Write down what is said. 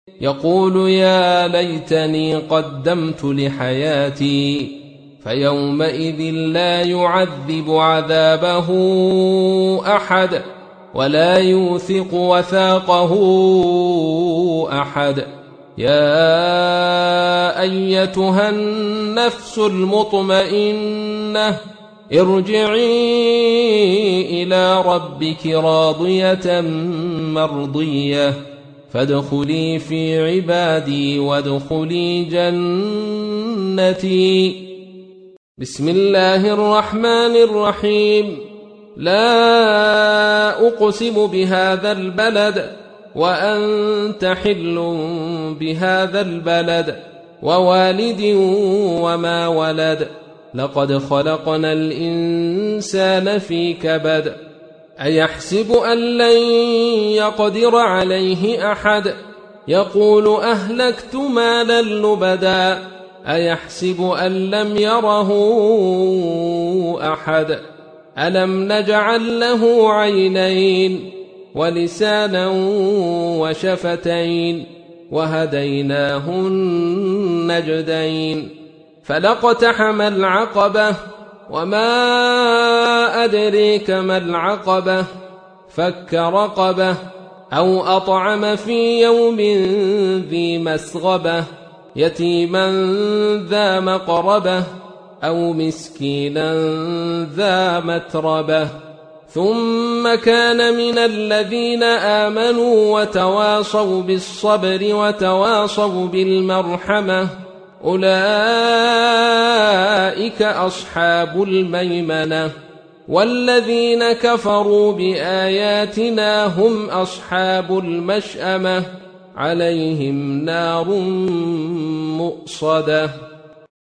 يقول يا ليتني قدمت لحياتي فيومئذ لا يعذب عذابه أحد ولا يوثق وثاقه أحد. يا أيتها النفس المطمئنة ارجعي إلى ربك راضية مرضية فادخلي في عبادي وادخلي جنتي. بسم الله الرحمن الرحيم. لا أقسم بهذا البلد وأنت حل بهذا البلد ووالد وما ولد لقد خلقنا الإنسان في كبد أيحسب أن لن يقدر عليه أحد يقول أهلكت مالا لبدا أيحسب أن لم يره أحد ألم نجعل له عينين ولسانا وشفتين وهديناه النجدين فلاقتحم العقبة وما أدريك ما العقبة فك رقبة أو أطعم في يوم ذي مسغبة يتيما ذا مقربة أو مسكينا ذا متربة ثم كان من الذين آمنوا وتواصوا بالصبر وتواصوا بالمرحمة أولئك أصحاب الميمنة والذين كفروا بآياتنا هم أصحاب المشأمة عليهم نار مؤصدة.